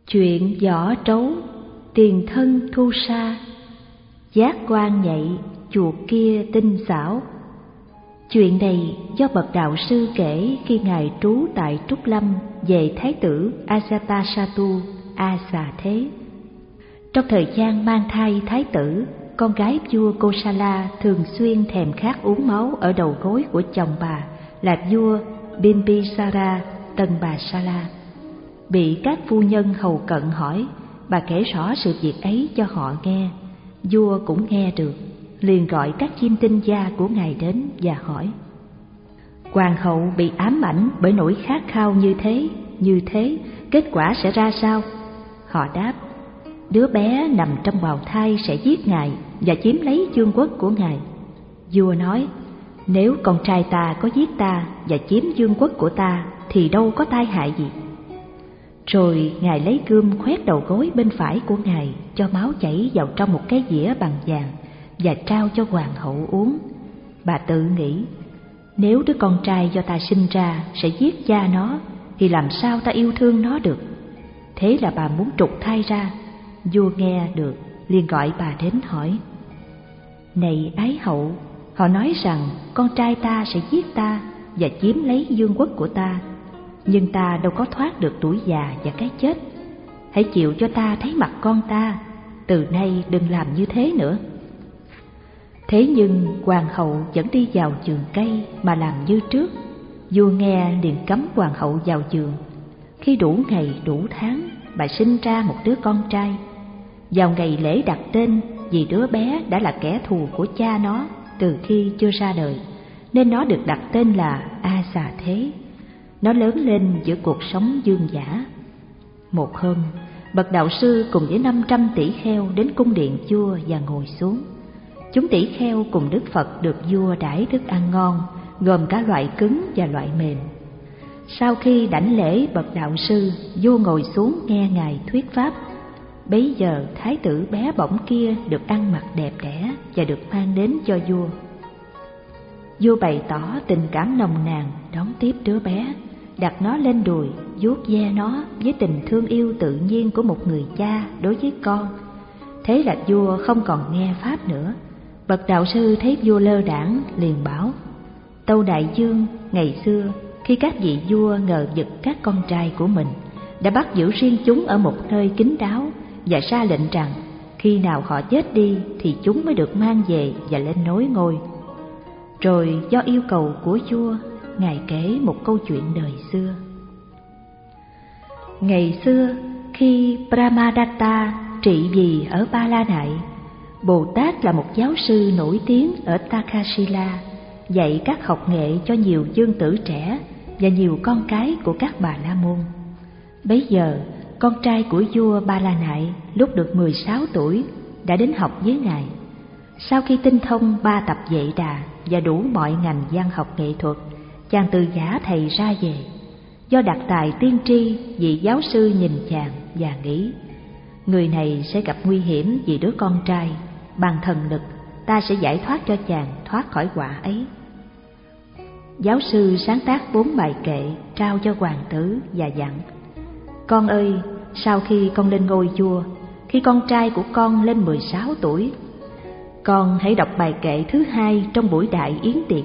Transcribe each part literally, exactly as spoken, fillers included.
Chuyện võ trấu, tiền thân thu sa, giác quan nhạy, chuột kia tinh xảo. Chuyện này do bậc đạo sư kể khi ngài trú tại Trúc Lâm về thái tử Ajatasattu A Xà Thế. Trong thời gian mang thai thái tử, con gái vua Kosala thường xuyên thèm khát uống máu ở đầu gối của chồng bà là vua Bimbisara Tân Bà Sala. Bị các phu nhân hầu cận hỏi, bà kể rõ sự việc ấy cho họ nghe. Vua cũng nghe được, liền gọi các chiêm tinh gia của ngài đến và hỏi: Hoàng hậu bị ám ảnh bởi nỗi khát khao như thế, như thế, kết quả sẽ ra sao? Họ đáp: đứa bé nằm trong bào thai sẽ giết ngài và chiếm lấy vương quốc của ngài. Vua nói: nếu con trai ta có giết ta và chiếm vương quốc của ta thì đâu có tai hại gì. Rồi ngài lấy gươm khoét đầu gối bên phải của ngài, cho máu chảy vào trong một cái dĩa bằng vàng và trao cho hoàng hậu uống. Bà tự nghĩ: nếu đứa con trai do ta sinh ra sẽ giết cha nó thì làm sao ta yêu thương nó được. Thế là bà muốn trục thai ra. Vua nghe được, liền gọi bà đến hỏi: này ái hậu, họ nói rằng con trai ta sẽ giết ta và chiếm lấy vương quốc của ta, nhưng ta đâu có thoát được tuổi già và cái chết. Hãy chịu cho ta thấy mặt con ta, từ nay đừng làm như thế nữa. Thế nhưng hoàng hậu vẫn đi vào vườn cây mà làm như trước. Vua nghe liền cấm hoàng hậu vào vườn. Khi đủ ngày đủ tháng, bà sinh ra một đứa con trai. Vào ngày lễ đặt tên, vì đứa bé đã là kẻ thù của cha nó từ khi chưa ra đời, nên nó được đặt tên là A Xà Thế. Nó lớn lên giữa cuộc sống dương dã. Một hôm, bậc đạo sư cùng với năm trăm tỷ kheo đến cung điện vua và ngồi xuống. Chúng tỷ kheo cùng Đức Phật được vua đãi thức ăn ngon, gồm cả loại cứng và loại mềm. Sau khi đảnh lễ bậc đạo sư, vua ngồi xuống nghe ngài thuyết pháp. Bấy giờ thái tử bé bỏng kia được ăn mặc đẹp đẽ và được mang đến cho vua. Vua bày tỏ tình cảm nồng nàn đón tiếp đứa bé, đặt nó lên đùi, vuốt ve nó với tình thương yêu tự nhiên của một người cha đối với con. Thế là vua không còn nghe pháp nữa. Bậc đạo sư thấy vua lơ đãng liền bảo: Tâu đại vương, ngày xưa khi các vị vua ngờ vực các con trai của mình, đã bắt giữ riêng chúng ở một nơi kín đáo và ra lệnh rằng khi nào họ chết đi thì chúng mới được mang về và lên nối ngôi. Rồi do yêu cầu của vua, ngài kể một câu chuyện đời xưa. Ngày xưa, khi Brahmadatta trị vì ở Ba La Nại, Bồ Tát là một giáo sư nổi tiếng ở Takshila, dạy các học nghệ cho nhiều vương tử trẻ và nhiều con cái của các bà la môn. Bấy giờ, con trai của vua Ba La Nại lúc được mười sáu tuổi đã đến học với ngài. Sau khi tinh thông ba tập Vệ Đà và đủ mọi ngành văn học nghệ thuật, chàng từ giả thầy ra về. Do đặc tài tiên tri, vị giáo sư nhìn chàng và nghĩ: người này sẽ gặp nguy hiểm vì đứa con trai, bằng thần lực ta sẽ giải thoát cho chàng thoát khỏi họa ấy. Giáo sư sáng tác bốn bài kệ trao cho hoàng tử và dặn: con ơi, sau khi con lên ngôi vua, khi con trai của con lên mười sáu tuổi, con hãy đọc bài kệ thứ hai trong buổi đại yến tiệc.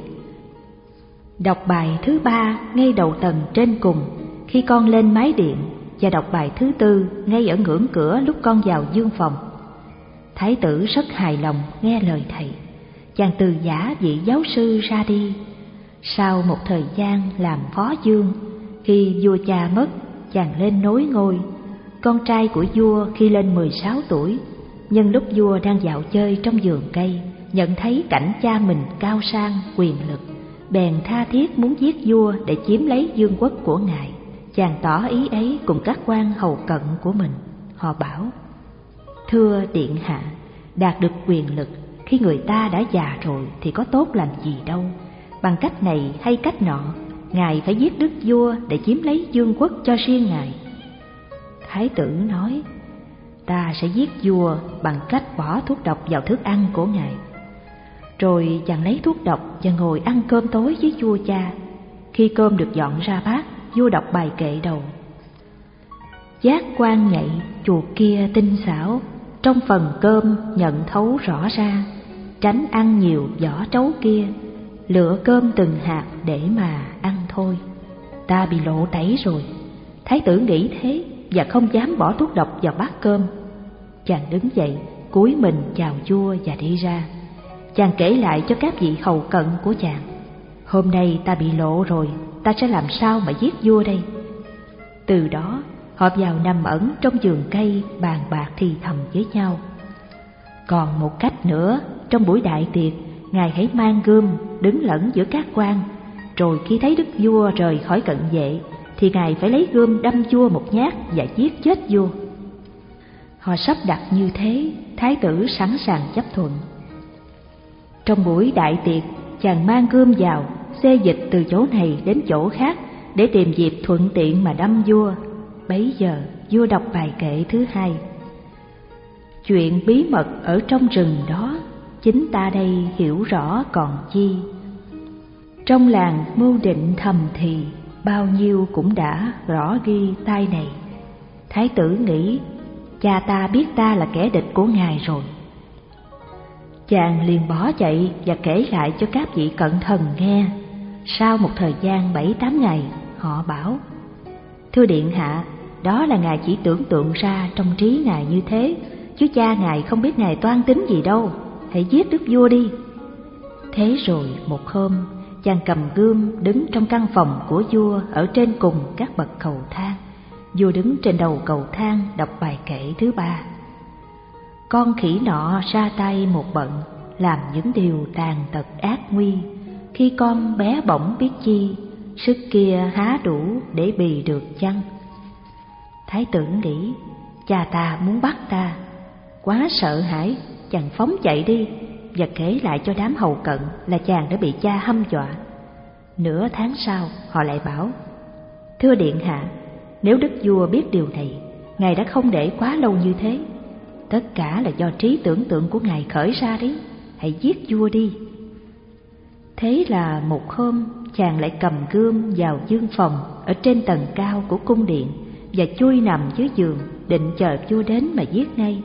Đọc bài thứ ba ngay đầu tầng trên cùng khi con lên mái điện, và đọc bài thứ tư ngay ở ngưỡng cửa lúc con vào dương phòng. Thái tử rất hài lòng nghe lời thầy. Chàng từ giả vị giáo sư ra đi. Sau một thời gian làm phó vương, khi vua cha mất, chàng lên nối ngôi. Con trai của vua khi lên mười sáu tuổi, nhân lúc vua đang dạo chơi trong vườn cây, nhận thấy cảnh cha mình cao sang, quyền lực, bèn tha thiết muốn giết vua để chiếm lấy vương quốc của ngài. Chàng tỏ ý ấy cùng các quan hầu cận của mình. Họ bảo: thưa điện hạ, đạt được quyền lực khi người ta đã già rồi thì có tốt lành gì đâu. Bằng cách này hay cách nọ, ngài phải giết đức vua để chiếm lấy vương quốc cho riêng ngài. Thái tử nói: ta sẽ giết vua bằng cách bỏ thuốc độc vào thức ăn của ngài. Rồi chàng lấy thuốc độc và ngồi ăn cơm tối với vua cha. Khi cơm được dọn ra bát, vua đọc bài kệ đầu: giác quan nhạy, chuột kia tinh xảo, trong phần cơm nhận thấu rõ ra, tránh ăn nhiều vỏ trấu kia, lựa cơm từng hạt để mà ăn thôi. Ta bị lộ tẩy rồi. Thái tử nghĩ thế và không dám bỏ thuốc độc vào bát cơm. Chàng đứng dậy, cúi mình chào vua và đi ra. Chàng kể lại cho các vị hầu cận của chàng: hôm nay ta bị lộ rồi, ta sẽ làm sao mà giết vua đây? Từ đó họ vào nằm ẩn trong vườn cây, bàn bạc thì thầm với nhau. Còn một cách nữa, trong buổi đại tiệc, ngài hãy mang gươm đứng lẫn giữa các quan, rồi khi thấy đức vua rời khỏi cận vệ thì ngài phải lấy gươm đâm vua một nhát và giết chết vua. Họ sắp đặt như thế, thái tử sẵn sàng chấp thuận. Trong buổi đại tiệc, chàng mang gươm vào, xê dịch từ chỗ này đến chỗ khác để tìm dịp thuận tiện mà đâm vua. Bấy giờ vua đọc bài kệ thứ hai: chuyện bí mật ở trong rừng đó, chính ta đây hiểu rõ còn chi. Trong làng mưu định thầm thì, bao nhiêu cũng đã rõ ghi tai này. Thái tử nghĩ, cha ta biết ta là kẻ địch của ngài rồi. Chàng liền bỏ chạy và kể lại cho các vị cận thần nghe. Sau một thời gian bảy tám ngày, họ bảo: thưa điện hạ, đó là ngài chỉ tưởng tượng ra trong trí ngài như thế, chứ cha ngài không biết ngài toan tính gì đâu. Hãy giết đức vua đi. Thế rồi một hôm, chàng cầm gươm đứng trong căn phòng của vua ở trên cùng các bậc cầu thang. Vua đứng trên đầu cầu thang đọc bài kệ thứ ba: con khỉ nọ ra tay một bận, làm những điều tàn tật ác nguy. Khi con bé bỏng biết chi, sức kia há đủ để bì được chăng? Thái tử nghĩ, cha ta muốn bắt ta. Quá sợ hãi, chàng phóng chạy đi và kể lại cho đám hầu cận là chàng đã bị cha hăm dọa. Nửa tháng sau, họ lại bảo: thưa điện hạ, nếu đức vua biết điều này, ngài đã không để quá lâu như thế. Tất cả là do trí tưởng tượng của ngài khởi ra đấy. Hãy giết vua đi. Thế là một hôm, chàng lại cầm gươm vào dương phòng ở trên tầng cao của cung điện và chui nằm dưới giường, định chờ vua đến mà giết ngay.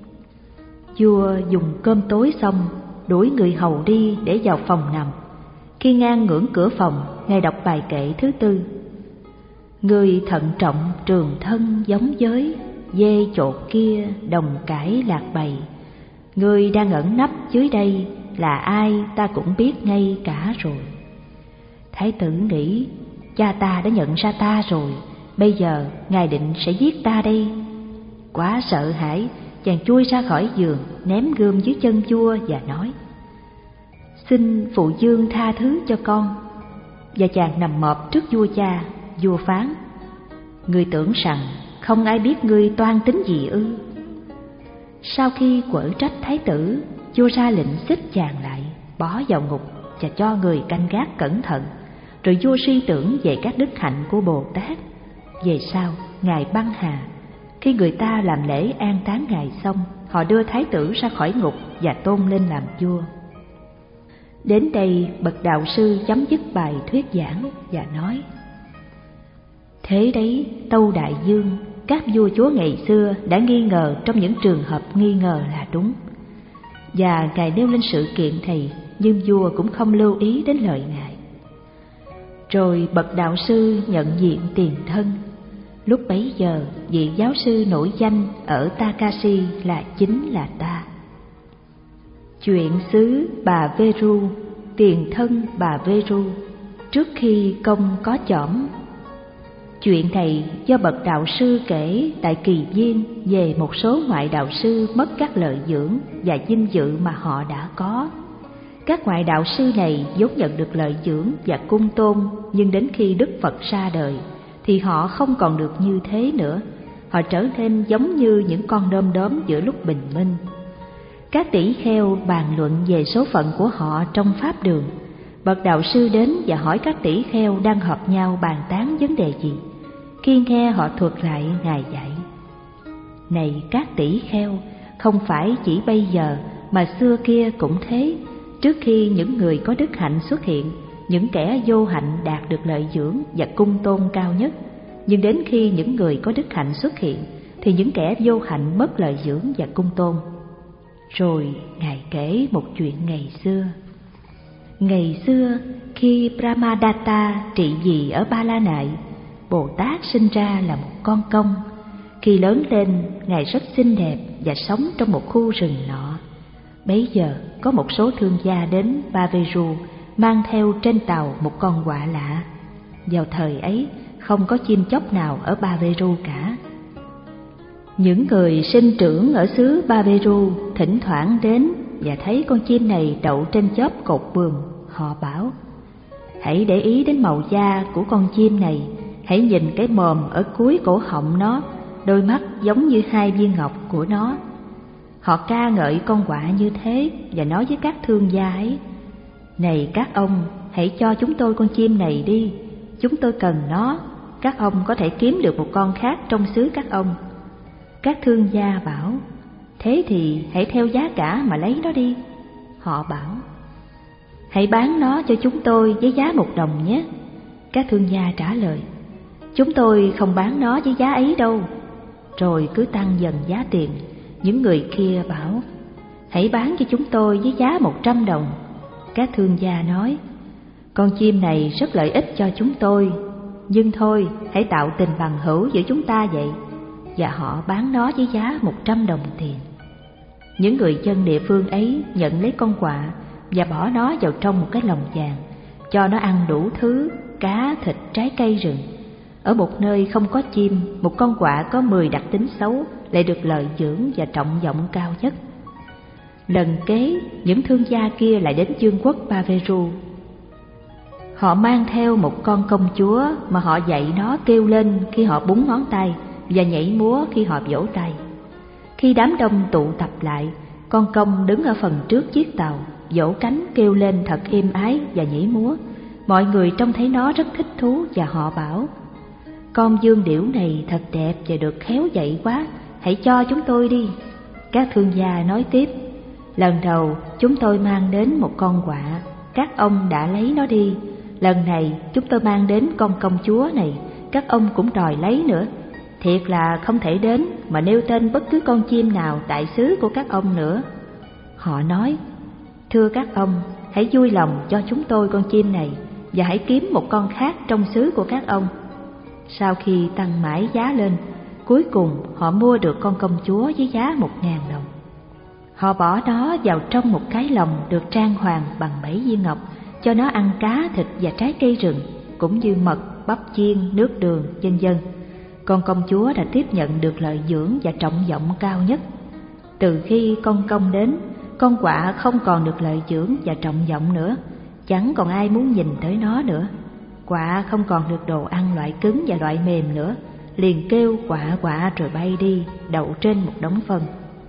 Vua dùng cơm tối xong, đuổi người hầu đi để vào phòng nằm. Khi ngang ngưỡng cửa phòng, ngài đọc bài kệ thứ tư: người thận trọng trường thân giống giới, dê chột kia đồng cãi lạc bầy. Người đang ẩn nấp dưới đây, là ai ta cũng biết ngay cả rồi. Thái tử nghĩ, cha ta đã nhận ra ta rồi, bây giờ ngài định sẽ giết ta đây. Quá sợ hãi, chàng chui ra khỏi giường, ném gươm dưới chân vua và nói: xin phụ vương tha thứ cho con. Và chàng nằm mọp trước vua cha. Vua phán: ngươi tưởng rằng không ai biết ngươi toan tính gì ư? Sau khi quở trách thái tử, vua ra lệnh xích chàng lại, bỏ vào ngục và cho người canh gác cẩn thận. Rồi vua suy tưởng về các đức hạnh của Bồ Tát. Về sau, ngài băng hà. Khi người ta làm lễ an táng ngài xong, họ đưa thái tử ra khỏi ngục và tôn lên làm vua. Đến đây, bậc đạo sư chấm dứt bài thuyết giảng và nói: thế đấy, Tâu Đại Dương, các vua chúa ngày xưa đã nghi ngờ trong những trường hợp nghi ngờ là đúng. Và ngài nêu lên sự kiện thầy, nhưng vua cũng không lưu ý đến lời ngài. Rồi bậc đạo sư nhận diện tiền thân. Lúc bấy giờ, vị giáo sư nổi danh ở Takasi là chính là ta. Chuyện xứ bà Veru, tiền thân bà Veru, trước khi công có chỏm. Chuyện này do bậc đạo sư kể tại Kỳ Viên về một số ngoại đạo sư mất các lợi dưỡng và vinh dự mà họ đã có. Các ngoại đạo sư này vốn nhận được lợi dưỡng và cung tôn, nhưng đến khi Đức Phật ra đời thì họ không còn được như thế nữa. Họ trở nên giống như những con đom đóm giữa lúc bình minh. Các tỷ kheo bàn luận về số phận của họ trong pháp đường. Bậc đạo sư đến và hỏi các tỷ kheo đang họp nhau bàn tán vấn đề gì. Khi nghe họ thuật lại ngài dạy: này các tỷ kheo, không phải chỉ bây giờ mà xưa kia cũng thế. Trước khi những người có đức hạnh xuất hiện, những kẻ vô hạnh đạt được lợi dưỡng và cung tôn cao nhất. nhưng đến khi những người có đức hạnh xuất hiện thì những kẻ vô hạnh mất lợi dưỡng và cung tôn. Rồi Ngài kể một chuyện ngày xưa. Ngày xưa, khi Brahmadatta trị vì ở Ba La Nại, Bồ Tát sinh ra là một con công. Khi lớn lên, Ngài rất xinh đẹp và sống trong một khu rừng nọ. Bấy giờ có một số thương gia đến Baveru mang theo trên tàu một con quạ lạ. Vào thời ấy không có chim chóc nào ở Baveru cả. Những người sinh trưởng ở xứ Baveru thỉnh thoảng đến và thấy con chim này đậu trên chóp cột buồm. Họ bảo: hãy để ý đến màu da của con chim này, hãy nhìn cái mồm ở cuối cổ họng nó, đôi mắt giống như hai viên ngọc của nó. Họ ca ngợi con quạ như thế và nói với các thương gia ấy: này các ông, hãy cho chúng tôi con chim này đi, chúng tôi cần nó, các ông có thể kiếm được một con khác trong xứ các ông. Các thương gia bảo: thế thì hãy theo giá cả mà lấy nó đi. Họ bảo: hãy bán nó cho chúng tôi với giá một đồng nhé. Các thương gia trả lời: chúng tôi không bán nó với giá ấy đâu. Rồi cứ tăng dần giá tiền. Những người kia bảo: hãy bán cho chúng tôi với giá một trăm đồng. Các thương gia nói: con chim này rất lợi ích cho chúng tôi, nhưng thôi hãy tạo tình bằng hữu giữa chúng ta vậy. Và họ bán nó với giá một trăm đồng tiền. Những người dân địa phương ấy nhận lấy con quạ và bỏ nó vào trong một cái lồng vàng, cho nó ăn đủ thứ cá, thịt, trái cây rừng. Ở một nơi không có chim, một con quạ có mười đặc tính xấu lại được lợi dưỡng và trọng vọng cao nhất. Lần kế, những thương gia kia lại đến vương quốc Baveru. Họ mang theo một con công chúa mà họ dạy nó kêu lên khi họ búng ngón tay và nhảy múa khi họ vỗ tay. Khi đám đông tụ tập lại, con công đứng ở phần trước chiếc tàu, vỗ cánh kêu lên thật êm ái và nhảy múa. Mọi người trông thấy nó rất thích thú và họ bảo: con dương điểu này thật đẹp và được khéo dạy quá, hãy cho chúng tôi đi. Các thương gia nói tiếp: lần đầu chúng tôi mang đến một con quạ, các ông đã lấy nó đi. Lần này chúng tôi mang đến con công chúa này, các ông cũng đòi lấy nữa. Thiệt là không thể đến mà nêu tên bất cứ con chim nào tại xứ của các ông nữa. Họ nói: thưa các ông, hãy vui lòng cho chúng tôi con chim này và hãy kiếm một con khác trong xứ của các ông. Sau khi tăng mãi giá lên, cuối cùng họ mua được con công chúa với giá một ngàn đồng. Họ bỏ nó vào trong một cái lồng được trang hoàng bằng bảy viên ngọc, cho nó ăn cá, thịt và trái cây rừng, cũng như mật, bắp chiên, nước đường, vân vân. Con công chúa đã tiếp nhận được lợi dưỡng và trọng vọng cao nhất. Từ khi con công đến, con quạ không còn được lợi dưỡng và trọng vọng nữa, chẳng còn ai muốn nhìn tới nó nữa. Quạ không còn được đồ ăn loại cứng và loại mềm nữa, liền kêu quạ quạ rồi bay đi, đậu trên một đống phân.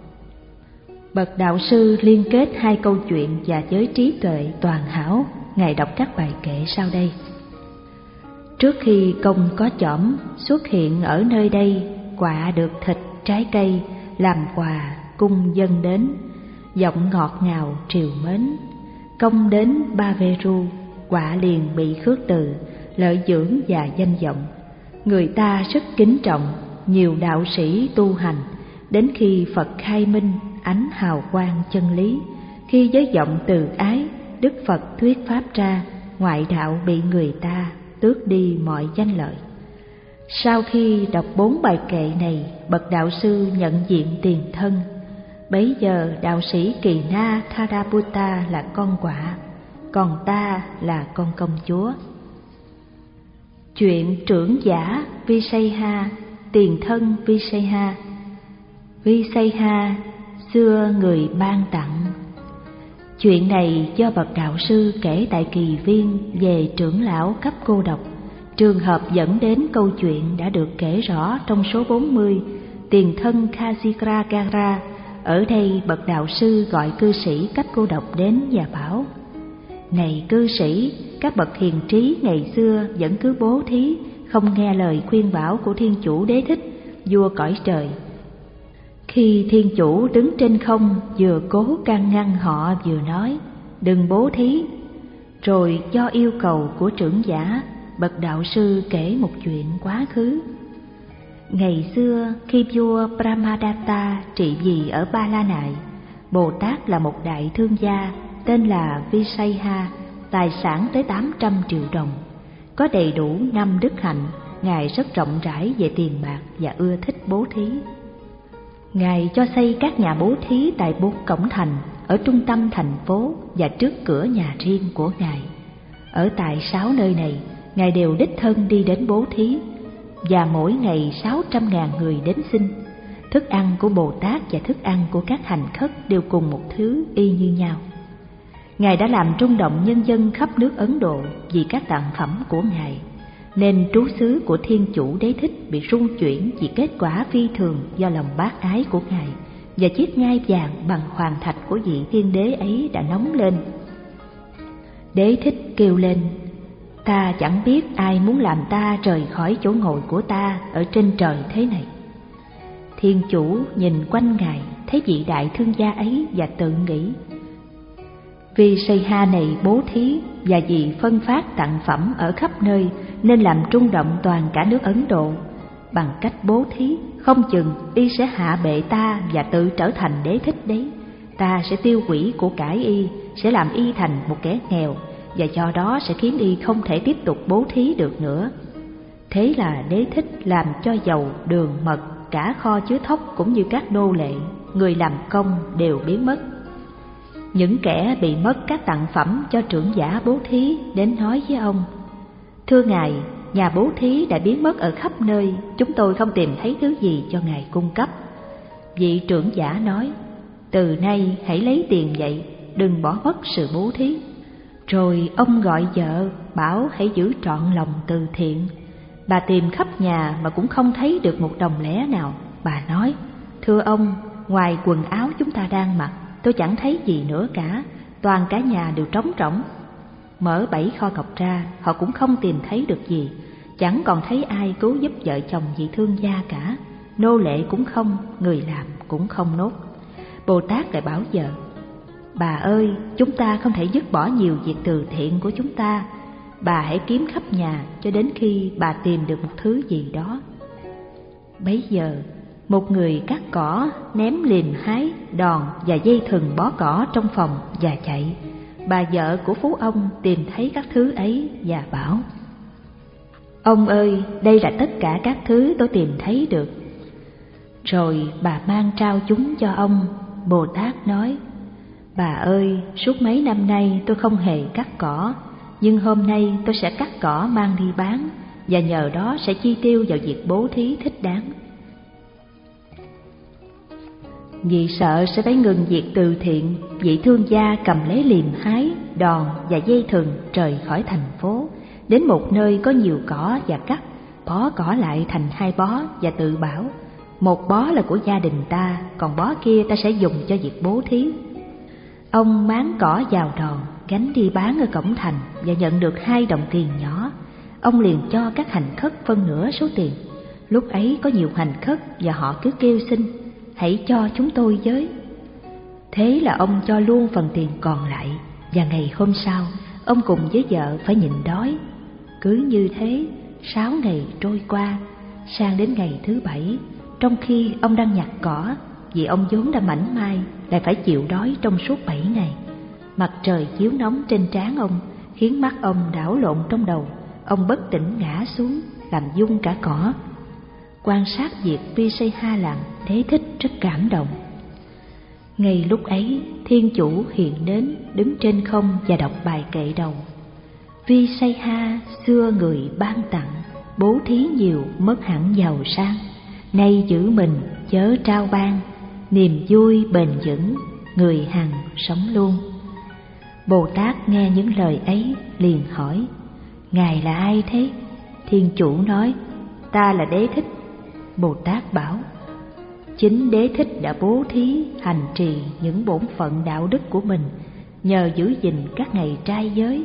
Bậc đạo sư liên kết hai câu chuyện và với trí tuệ toàn hảo, Ngài đọc các bài kệ sau đây. Trước khi công có chỏm xuất hiện ở nơi đây, quạ được thịt trái cây làm quà cung dâng đến, giọng ngọt ngào triều mến. Công đến Baveru, quạ liền bị khước từ, lợi dưỡng và danh vọng. Người ta rất kính trọng, nhiều đạo sĩ tu hành, đến khi Phật khai minh ánh hào quang chân lý, khi với giọng từ ái, Đức Phật thuyết pháp ra, ngoại đạo bị người ta tước đi mọi danh lợi. Sau khi đọc bốn bài kệ này, bậc đạo sư nhận diện tiền thân. Bấy giờ đạo sĩ Kỳ Na Thadaputta là con quạ, còn ta là con công chúa. Chuyện trưởng giả Visayha, tiền thân Visayha. Visayha xưa người ban tặng. Chuyện này do bậc đạo sư kể tại kỳ viên về trưởng lão cấp cô độc. Trường hợp dẫn đến câu chuyện đã được kể rõ trong số bốn mươi, tiền thân Khajikragara. Ở đây bậc đạo sư gọi cư sĩ cấp cô độc đến và bảo: này cư sĩ, các bậc hiền trí ngày xưa vẫn cứ bố thí, không nghe lời khuyên bảo của Thiên Chủ Đế Thích, vua cõi trời. Khi Thiên Chủ đứng trên không, vừa cố can ngăn họ vừa nói: đừng bố thí. Rồi do yêu cầu của trưởng giả, bậc đạo sư kể một chuyện quá khứ. Ngày xưa khi vua Brahmadatta trị vì ở Ba La Nại, Bồ Tát là một đại thương gia tên là Visaya, tài sản tới tám trăm triệu đồng, có đầy đủ năm đức hạnh. Ngài rất rộng rãi về tiền bạc và ưa thích bố thí. Ngài cho xây các nhà bố thí tại bốn cổng thành ở trung tâm thành phố và trước cửa nhà riêng của Ngài. Ở tại sáu nơi này, Ngài đều đích thân đi đến bố thí, và mỗi ngày sáu trăm ngàn người đến xin. Thức ăn của Bồ Tát và thức ăn của các hành khất đều cùng một thứ y như nhau. Ngài đã làm rung động nhân dân khắp nước Ấn Độ vì các tặng phẩm của Ngài, nên trú xứ của Thiên Chủ Đế Thích bị rung chuyển vì kết quả phi thường do lòng bác ái của Ngài, và chiếc ngai vàng bằng hoàng thạch của vị thiên đế ấy đã nóng lên. Đế Thích kêu lên: ta chẳng biết ai muốn làm ta rời khỏi chỗ ngồi của ta ở trên trời thế này. Thiên Chủ nhìn quanh Ngài, thấy vị đại thương gia ấy và tự nghĩ: Visaya này bố thí và vì phân phát tặng phẩm ở khắp nơi nên làm rung động toàn cả nước Ấn Độ. Bằng cách bố thí, không chừng y sẽ hạ bệ ta và tự trở thành Đế Thích đấy. Ta sẽ tiêu hủy của cải y, sẽ làm y thành một kẻ nghèo, và do đó sẽ khiến y không thể tiếp tục bố thí được nữa. Thế là Đế Thích làm cho dầu, đường, mật, cả kho chứa thóc cũng như các nô lệ, người làm công đều biến mất. Những kẻ bị mất các tặng phẩm cho trưởng giả bố thí đến nói với ông: thưa Ngài, nhà bố thí đã biến mất ở khắp nơi, chúng tôi không tìm thấy thứ gì cho Ngài cung cấp. Vị trưởng giả nói: từ nay hãy lấy tiền vậy, đừng bỏ mất sự bố thí. Rồi ông gọi vợ, bảo hãy giữ trọn lòng từ thiện. Bà tìm khắp nhà mà cũng không thấy được một đồng lẻ nào. Bà nói: thưa ông, ngoài quần áo chúng ta đang mặc, tôi chẳng thấy gì nữa cả, toàn cả nhà đều trống rỗng. Mở bảy kho cọc ra, họ cũng không tìm thấy được gì, chẳng còn thấy ai cứu giúp vợ chồng vị thương gia cả, nô lệ cũng không, người làm cũng không nốt. Bồ Tát lại bảo vợ: bà ơi, chúng ta không thể dứt bỏ nhiều việc từ thiện của chúng ta, bà hãy kiếm khắp nhà cho đến khi bà tìm được một thứ gì đó. Bấy giờ một người cắt cỏ, ném liềm hái, đòn và dây thừng bó cỏ trong phòng và chạy. Bà vợ của phú ông tìm thấy các thứ ấy và bảo: ông ơi, đây là tất cả các thứ tôi tìm thấy được. Rồi bà mang trao chúng cho ông. Bồ Tát nói: bà ơi, suốt mấy năm nay tôi không hề cắt cỏ, nhưng hôm nay tôi sẽ cắt cỏ mang đi bán, và nhờ đó sẽ chi tiêu vào việc bố thí thích đáng. Vì sợ sẽ phải ngừng việc từ thiện, vị thương gia cầm lấy liềm hái, đòn và dây thừng rời khỏi thành phố, đến một nơi có nhiều cỏ và cắt, bó cỏ lại thành hai bó và tự bảo: một bó là của gia đình ta, còn bó kia ta sẽ dùng cho việc bố thí. Ông máng cỏ vào đòn, gánh đi bán ở cổng thành và nhận được hai đồng tiền nhỏ. Ông liền cho các hành khất phân nửa số tiền. Lúc ấy có nhiều hành khất và họ cứ kêu xin: hãy cho chúng tôi với. Thế là ông cho luôn phần tiền còn lại, và ngày hôm sau ông cùng với vợ phải nhịn đói. Cứ như thế sáu ngày trôi qua, sang đến ngày thứ bảy, trong khi ông đang nhặt cỏ, vì ông vốn đã mảnh mai lại phải chịu đói trong suốt bảy ngày. Mặt trời chiếu nóng trên trán ông khiến mắt ông đảo lộn trong đầu, ông bất tỉnh ngã xuống làm rung cả cỏ. Quan sát việc Visaya làm, Đế Thích rất cảm động. Ngay lúc ấy, Thiên Chủ hiện đến, đứng trên không và đọc bài kệ đầu: Visaya xưa người ban tặng, bố thí nhiều mất hẳn giàu sang, nay giữ mình chớ trao ban, niềm vui bền vững người hằng sống luôn. Bồ Tát nghe những lời ấy liền hỏi: ngài là ai thế? Thiên Chủ nói: ta là Đế Thích. Bồ Tát bảo: chính Đế Thích đã bố thí hành trì những bổn phận đạo đức của mình, nhờ giữ gìn các ngày trai giới,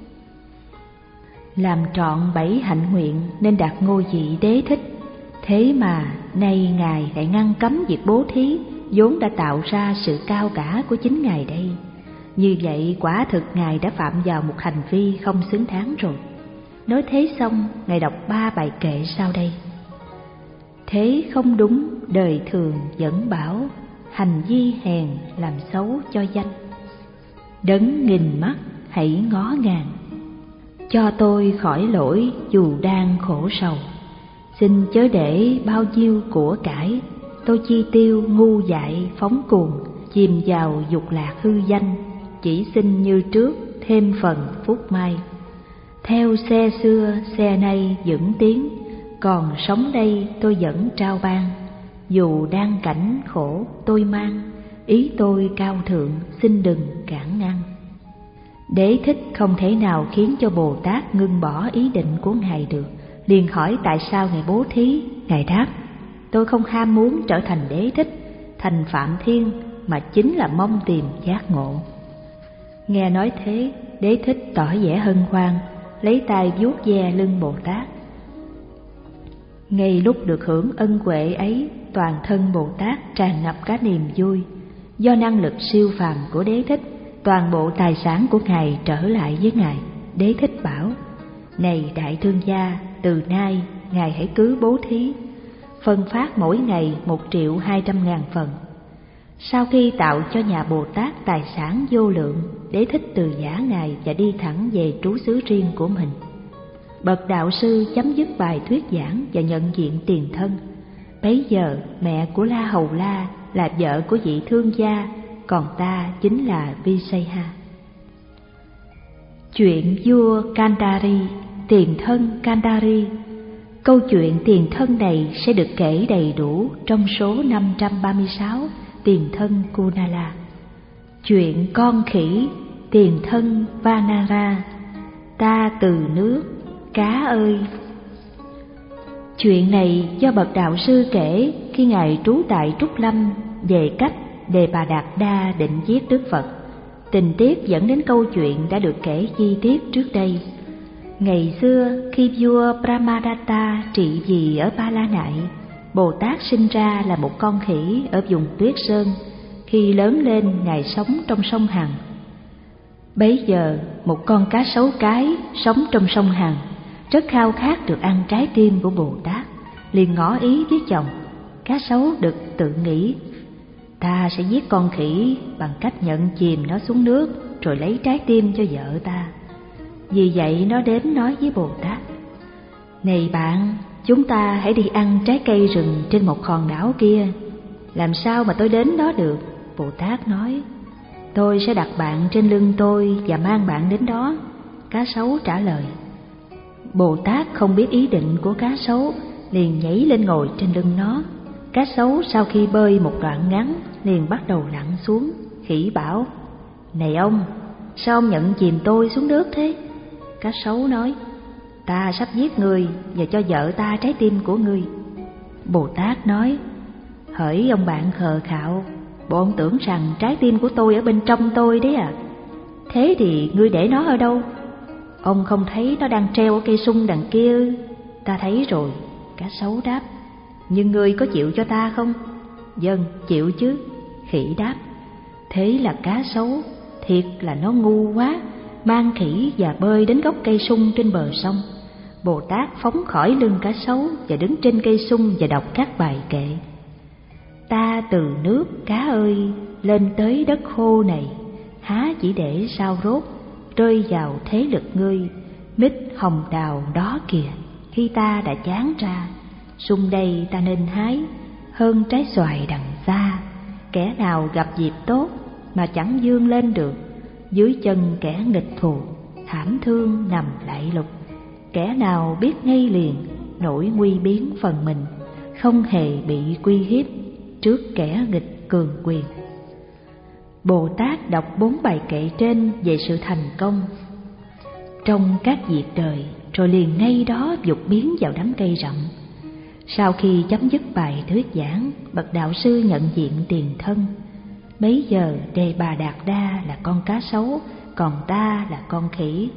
làm trọn bảy hạnh nguyện nên đạt ngôi vị Đế Thích. Thế mà nay ngài lại ngăn cấm việc bố thí, vốn đã tạo ra sự cao cả của chính ngài đây. Như vậy quả thực ngài đã phạm vào một hành vi không xứng đáng rồi. Nói thế xong, Ngài đọc ba bài kệ sau đây. Thế không đúng, đời thường vẫn bảo, hành vi hèn làm xấu cho danh. Đấng nghìn mắt hãy ngó ngàng, cho tôi khỏi lỗi dù đang khổ sầu. Xin chớ để bao nhiêu của cải, tôi chi tiêu ngu dại phóng cuồng, chìm vào dục lạc hư danh. Chỉ xin như trước thêm phần phúc mai. Theo xe xưa xe nay vững tiến, còn sống đây tôi vẫn trao ban. Dù đang cảnh khổ tôi mang, ý tôi cao thượng xin đừng cản ngăn. Đế thích không thể nào khiến cho Bồ Tát ngưng bỏ ý định của Ngài được, liền hỏi tại sao Ngài bố thí. Ngài đáp: tôi không ham muốn trở thành đế thích, thành Phạm Thiên, mà chính là mong tìm giác ngộ. Nghe nói thế, đế thích tỏ vẻ hân hoan, lấy tay vuốt ve lưng Bồ Tát. Ngay lúc được hưởng ân huệ ấy, toàn thân Bồ Tát tràn ngập cả niềm vui. Do năng lực siêu phàm của đế thích, toàn bộ tài sản của Ngài trở lại với Ngài. Đế thích bảo: này đại thương gia, từ nay Ngài hãy cứ bố thí, phân phát mỗi ngày một triệu hai trăm ngàn phần. Sau khi tạo cho nhà Bồ Tát tài sản vô lượng, đế thích từ giã Ngài và đi thẳng về trú xứ riêng của mình. Bậc đạo sư chấm dứt bài thuyết giảng và nhận diện tiền thân. Bấy giờ mẹ của La Hầu La là vợ của vị thương gia, còn ta chính là Visaya. Chuyện vua Kandari, tiền thân Kandari. Câu chuyện tiền thân này sẽ được kể đầy đủ trong số năm trăm ba mươi sáu tiền thân Kunala. Chuyện con khỉ, tiền thân Vanara. Ta từ nước, cá ơi. Chuyện này do bậc đạo sư kể khi Ngài trú tại Trúc Lâm về cách Đề Bà Đạt Đa định giết Đức Phật. Tình tiết dẫn đến câu chuyện đã được kể chi tiết trước đây. Ngày xưa khi vua Brahmadatta trị vì ở Ba La Nại, Bồ Tát sinh ra là một con khỉ ở vùng Tuyết Sơn. Khi lớn lên, Ngài sống trong sông Hằng. Bấy giờ một con cá sấu cái sống trong sông Hằng rất khao khát được ăn trái tim của Bồ Tát, liền ngỏ ý với chồng. Cá sấu đực tự nghĩ: ta sẽ giết con khỉ bằng cách nhận chìm nó xuống nước rồi lấy trái tim cho vợ ta. Vì vậy nó đến nói với Bồ Tát: này bạn, chúng ta hãy đi ăn trái cây rừng trên một hòn đảo kia. Làm sao mà tôi đến đó được? Bồ Tát nói: tôi sẽ đặt bạn trên lưng tôi và mang bạn đến đó. Cá sấu trả lời. Bồ Tát không biết ý định của cá sấu, liền nhảy lên ngồi trên lưng nó. Cá sấu sau khi bơi một đoạn ngắn liền bắt đầu lặn xuống. Khỉ bảo: này ông, sao ông nhận chìm tôi xuống nước thế? Cá sấu nói: ta sắp giết người và cho vợ ta trái tim của ngươi. Bồ Tát nói: hỡi ông bạn khờ khạo, bộ ông tưởng rằng trái tim của tôi ở bên trong tôi đấy à? Thế thì ngươi để nó ở đâu? Ông không thấy nó đang treo ở cây sung đằng kia ư? Ta thấy rồi. Cá sấu đáp: nhưng ngươi có chịu cho ta không? Vâng, chịu chứ. Khỉ đáp. Thế là cá sấu, thiệt là nó ngu quá, mang khỉ và bơi đến gốc cây sung trên bờ sông. Bồ Tát phóng khỏi lưng cá sấu và đứng trên cây sung và đọc các bài kệ. Ta từ nước, cá ơi, lên tới đất khô này, há chỉ để sao rốt, rơi vào thế lực ngươi. Mít hồng đào đó kìa, khi ta đã chán ra, sung đây ta nên hái, hơn trái xoài đằng xa. Kẻ nào gặp dịp tốt mà chẳng vươn lên được, dưới chân kẻ nghịch thù, thảm thương nằm lại lục. Kẻ nào biết ngay liền, nỗi nguy biến phần mình, không hề bị quy hiếp trước kẻ nghịch cường quyền. Bồ Tát đọc bốn bài kệ trên về sự thành công trong các việc đời, rồi liền ngay đó vụt biến vào đám cây rậm. Sau khi chấm dứt bài thuyết giảng, bậc đạo sư nhận diện tiền thân. Bấy giờ Đề Bà Đạt Đa là con cá sấu, còn ta là con khỉ.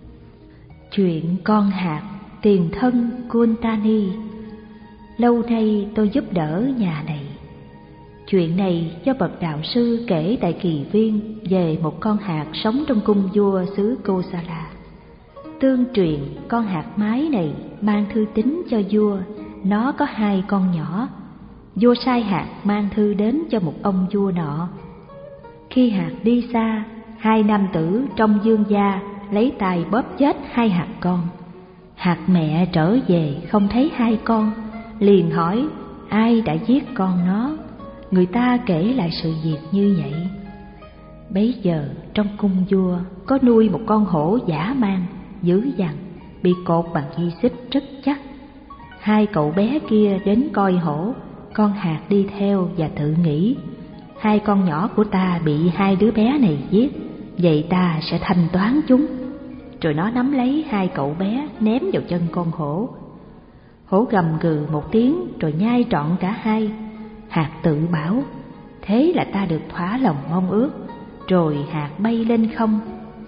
Chuyện con hạt, tiền thân Kuntani. Lâu nay tôi giúp đỡ nhà này. Chuyện này do bậc đạo sư kể tại Kỳ Viên về một con hạt sống trong cung vua xứ Kosala. Tương truyền con hạt mái này mang thư tín cho vua, nó có hai con nhỏ. Vua sai hạt mang thư đến cho một ông vua nọ. Khi hạt đi xa, hai nam tử trong dương gia lấy tay bóp chết hai hạt con. Hạt mẹ trở về không thấy hai con, liền hỏi ai đã giết con nó. Người ta kể lại sự việc như vậy. Bấy giờ trong cung vua có nuôi một con hổ dã man, dữ dằn, bị cột bằng dây xích rất chắc. Hai cậu bé kia đến coi hổ, con hạt đi theo và tự nghĩ hai con nhỏ của ta bị hai đứa bé này giết, vậy ta sẽ thanh toán chúng. Rồi nó nắm lấy hai cậu bé ném vào chân con hổ. Hổ gầm gừ một tiếng rồi nhai trọn cả hai. Hạt tự bảo thế là ta được thỏa lòng mong ước. Rồi hạt bay lên không,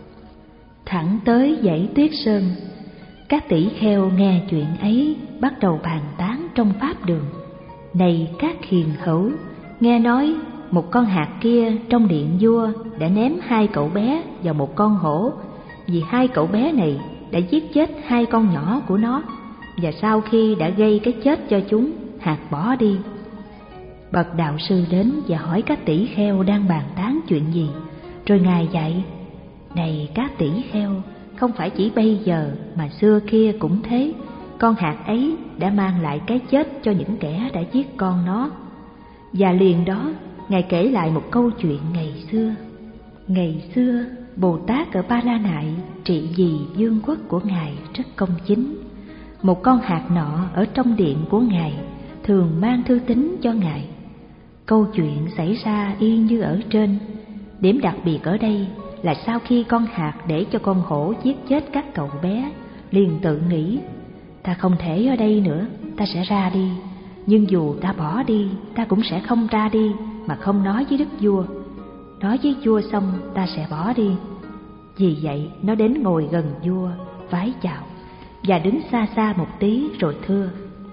thẳng tới dãy Tuyết Sơn. Các tỷ kheo nghe chuyện ấy bắt đầu bàn tán trong pháp đường. Này các hiền hữu, nghe nói một con hạt kia trong điện vua đã ném hai cậu bé vào một con hổ, vì hai cậu bé này đã giết chết hai con nhỏ của nó, và sau khi đã gây cái chết cho chúng, hạt bỏ đi. Bậc đạo sư đến và hỏi các tỷ kheo đang bàn tán chuyện gì. Rồi ngài dạy: này các tỷ kheo, không phải chỉ bây giờ mà xưa kia cũng thế. Con hạt ấy đã mang lại cái chết cho những kẻ đã giết con nó. Và liền đó ngài kể lại một câu chuyện ngày xưa. Ngày xưa Bồ Tát ở Ba La Nại trị vì vương quốc của ngài rất công chính. Một con hạt nọ ở trong điện của ngài thường mang thư tín cho ngài. Câu chuyện xảy ra y như ở trên. Điểm đặc biệt ở đây là sau khi con hạt để cho con hổ giết chết các cậu bé, liền tự nghĩ ta không thể ở đây nữa, ta sẽ ra đi. Nhưng dù ta bỏ đi, ta cũng sẽ không ra đi mà không nói với đức vua. Nói với vua xong ta sẽ bỏ đi. Vì vậy nó đến ngồi gần vua, vái chào và đứng xa xa một tí rồi thưa: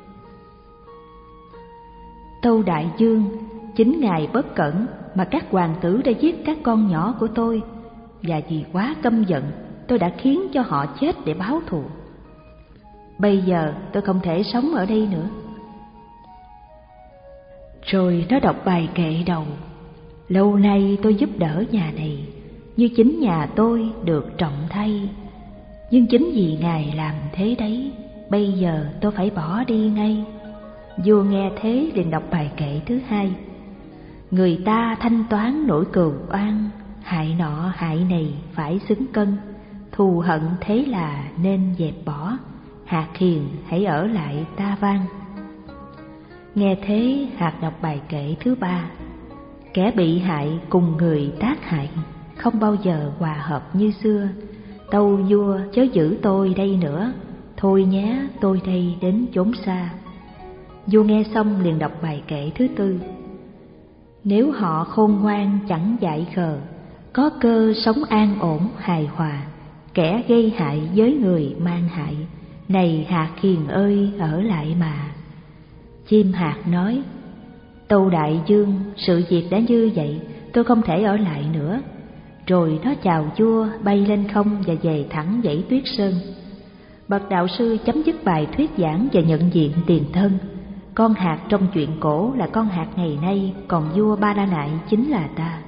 Tâu đại vương, chính ngài bất cẩn mà các hoàng tử đã giết các con nhỏ của tôi, và vì quá căm giận tôi đã khiến cho họ chết để báo thù. Bây giờ tôi không thể sống ở đây nữa. Rồi nó đọc bài kệ đầu: lâu nay tôi giúp đỡ nhà này như chính nhà tôi được trọng thay, nhưng chính vì ngài làm thế đấy, bây giờ tôi phải bỏ đi ngay. Vua nghe thế liền đọc bài kệ thứ hai: người ta thanh toán nỗi cừu oan, hại nọ hại này phải xứng cân, thù hận thế là nên dẹp bỏ, hạt hiền hãy ở lại ta vang. Nghe thế hạt đọc bài kệ thứ ba: kẻ bị hại cùng người tác hại, không bao giờ hòa hợp như xưa, tâu vua chớ giữ tôi đây nữa, thôi nhé tôi đây đến chốn xa. Vua nghe xong liền đọc bài kệ thứ tư: nếu họ khôn ngoan chẳng dại khờ, có cơ sống an ổn hài hòa, kẻ gây hại với người mang hại, này hạt hiền ơi ở lại mà. Chim hạt nói: tâu đại vương, sự việc đã như vậy, tôi không thể ở lại nữa. Rồi nó chào vua, bay lên không và về thẳng dãy Tuyết Sơn. Bậc đạo sư chấm dứt bài thuyết giảng và nhận diện tiền thân. Con hạt trong chuyện cổ là con hạt ngày nay, còn vua Ba La Nại chính là ta.